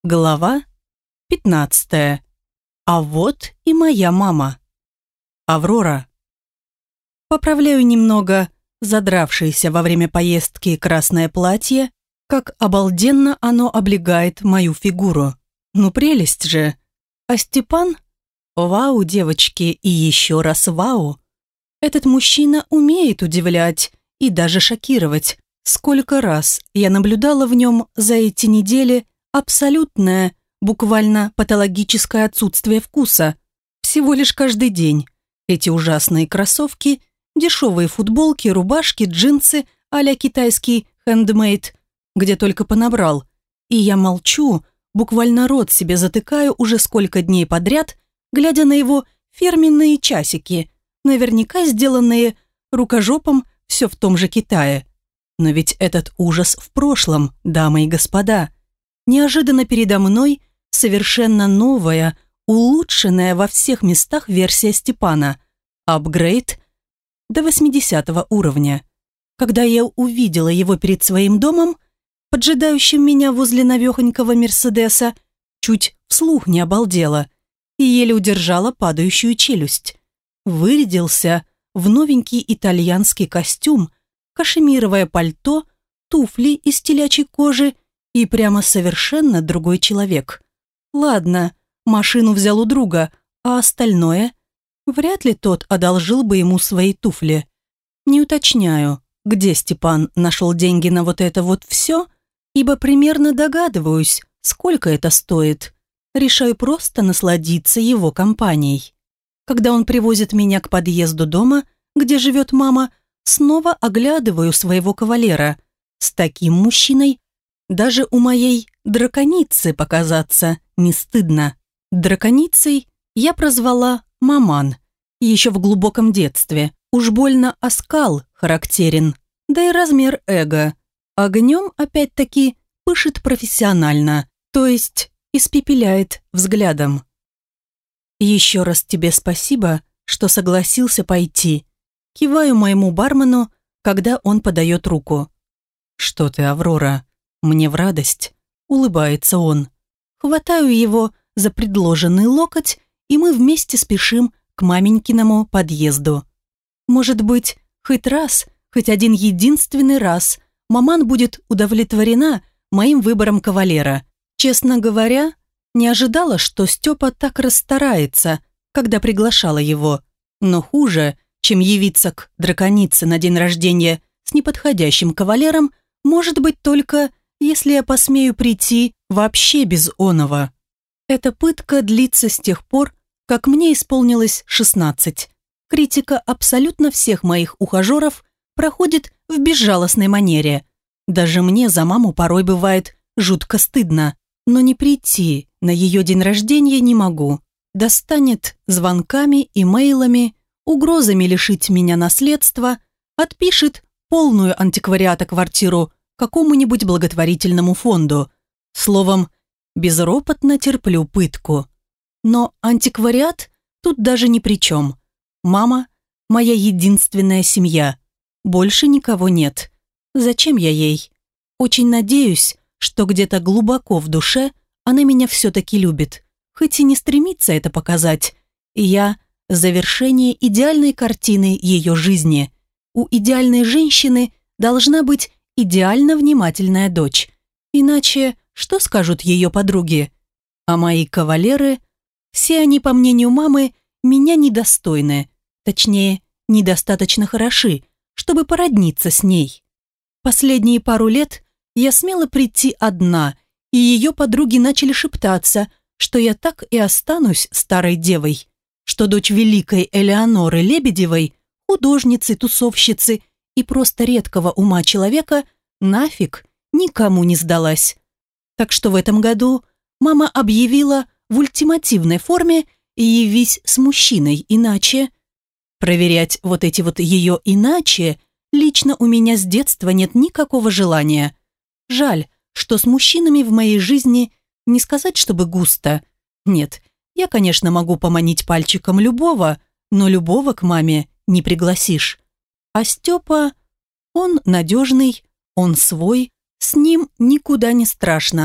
Глава 15. А вот и моя мама. Аврора. Поправляю немного задравшееся во время поездки красное платье, как обалденно оно облегает мою фигуру. Ну прелесть же. А Степан? Вау, девочки, и еще раз вау. Этот мужчина умеет удивлять и даже шокировать. Сколько раз я наблюдала в нем за эти недели абсолютное, буквально патологическое отсутствие вкуса. Всего лишь каждый день. Эти ужасные кроссовки, дешевые футболки, рубашки, джинсы а-ля китайский хендмейд, где только понабрал. И я молчу, буквально рот себе затыкаю уже сколько дней подряд, глядя на его фирменные часики, наверняка сделанные рукожопом все в том же Китае. Но ведь этот ужас в прошлом, дамы и господа. Неожиданно передо мной совершенно новая, улучшенная во всех местах версия Степана. Апгрейд до 80 уровня. Когда я увидела его перед своим домом, поджидающим меня возле навехонького Мерседеса, чуть вслух не обалдела и еле удержала падающую челюсть. Вырядился в новенький итальянский костюм, кашемировое пальто, туфли из телячьей кожи и прямо совершенно другой человек. Ладно, машину взял у друга, а остальное? Вряд ли тот одолжил бы ему свои туфли. Не уточняю, где Степан нашел деньги на вот это вот все, ибо примерно догадываюсь, сколько это стоит. Решаю просто насладиться его компанией. Когда он привозит меня к подъезду дома, где живет мама, снова оглядываю своего кавалера. С таким мужчиной даже у моей драконицы показаться не стыдно. Драконицей я прозвала Маман. Еще в глубоком детстве. Уж больно оскал характерен. Да и размер эго. Огнем, опять-таки, пышет профессионально. То есть испепеляет взглядом. Еще раз тебе спасибо, что согласился пойти. Киваю моему бармену, когда он подает руку. «Что ты, Аврора? Мне в радость», — улыбается он. Хватаю его за предложенный локоть, и мы вместе спешим к маменькиному подъезду. Может быть, хоть один единственный раз маман будет удовлетворена моим выбором кавалера. Честно говоря, не ожидала, что Степа так расстарается, когда приглашала его. Но хуже, чем явиться к драконице на день рождения с неподходящим кавалером, может быть только, если я посмею прийти вообще без оного. Эта пытка длится с тех пор, как мне исполнилось 16. Критика абсолютно всех моих ухажеров проходит в безжалостной манере. Даже мне за маму порой бывает жутко стыдно, но не прийти на ее день рождения не могу. Достанет звонками, имейлами, угрозами лишить меня наследства, отпишет полную антиквариата квартиру какому-нибудь благотворительному фонду. Словом, безропотно терплю пытку. Но антиквариат тут даже ни при чем. Мама – моя единственная семья. Больше никого нет. Зачем я ей? Очень надеюсь, что где-то глубоко в душе она меня все-таки любит, хоть и не стремится это показать. И я – завершение идеальной картины ее жизни. У идеальной женщины должна быть идеально внимательная дочь. Иначе что скажут ее подруги? А мои кавалеры, все они, по мнению мамы, меня недостойны, точнее, недостаточно хороши, чтобы породниться с ней. Последние пару лет я смела прийти одна, и ее подруги начали шептаться, что я так и останусь старой девой, что дочь великой Элеоноры Лебедевой, художницы, тусовщицы и просто редкого ума человека нафиг никому не сдалась. Так что в этом году мама объявила в ультимативной форме «явись с мужчиной, иначе...» Проверять вот эти вот ее «иначе» лично у меня с детства нет никакого желания. Жаль, что с мужчинами в моей жизни не сказать, чтобы густо. Нет, я, конечно, могу поманить пальчиком любого, но любого к маме не пригласишь. А Степа, он надежный, он свой, с ним никуда не страшно.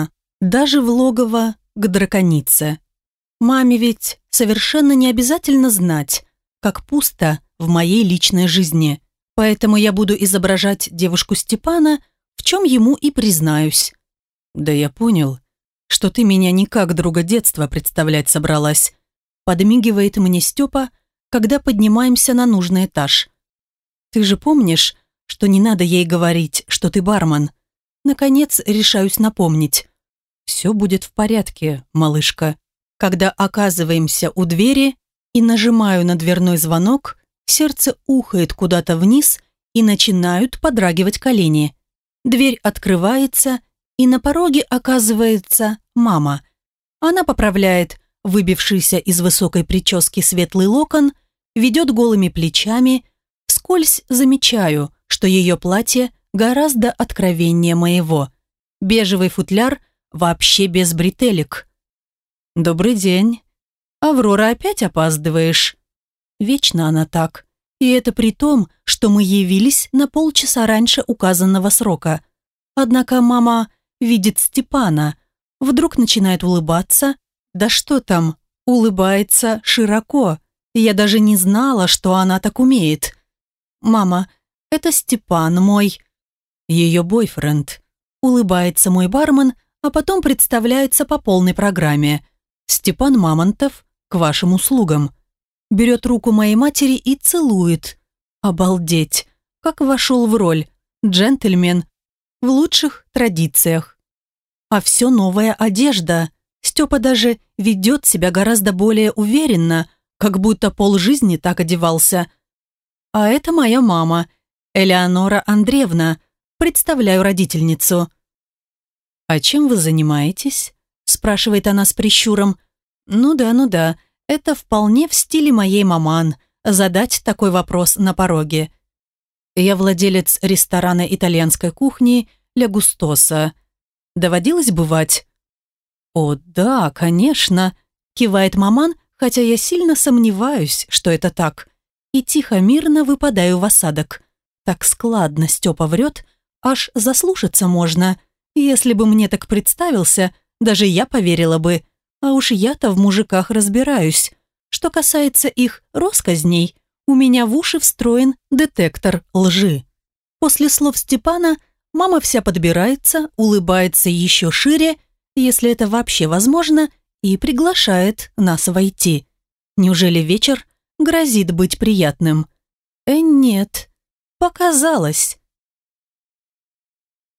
Даже в логово к драконице. Маме ведь совершенно не обязательно знать, как пусто в моей личной жизни. Поэтому я буду изображать девушку Степана, в чем ему и признаюсь. Да я понял, что ты меня не как друга детства представлять собралась. Подмигивает мне Степа, когда поднимаемся на нужный этаж. Ты же помнишь, что не надо ей говорить, что ты бармен? Наконец решаюсь напомнить. Все будет в порядке, малышка. Когда оказываемся у двери и нажимаю на дверной звонок, сердце ухает куда-то вниз и начинают подрагивать колени. Дверь открывается, и на пороге оказывается мама. Она поправляет выбившийся из высокой прически светлый локон, ведет голыми плечами, вскользь замечаю, что ее платье гораздо откровеннее моего. Бежевый футляр вообще без бретелек. «Добрый день. Аврора, опять опаздываешь?» Вечно она так. И это при том, что мы явились на полчаса раньше указанного срока. Однако мама видит Степана, вдруг начинает улыбаться. Да что там, улыбается широко. Я даже не знала, что она так умеет. «Мама, это Степан мой». Ее бойфренд. Улыбается мой бармен, а потом представляется по полной программе. Степан Мамонтов, к вашим услугам. Берет руку моей матери и целует. Обалдеть, как вошел в роль. Джентльмен. В лучших традициях. А все новая одежда. Степа даже ведет себя гораздо более уверенно, как будто полжизни так одевался. А это моя мама, Элеонора Андреевна. Представляю родительницу. «А чем вы занимаетесь?» спрашивает она с прищуром. Ну да, это вполне в стиле моей маман, задать такой вопрос на пороге. Я владелец ресторана итальянской кухни «Ля Густоса». Доводилось бывать? «О, да, конечно», кивает маман, хотя я сильно сомневаюсь, что это так. И тихо-мирно выпадаю в осадок. Так складно Степа врет, аж заслушаться можно. Если бы мне так представился, даже я поверила бы. А уж я-то в мужиках разбираюсь. Что касается их россказней, у меня в уши встроен детектор лжи. После слов Степана мама вся подбирается, улыбается еще шире, если это вообще возможно, и приглашает нас войти. Неужели вечер грозит быть приятным? Нет, показалось.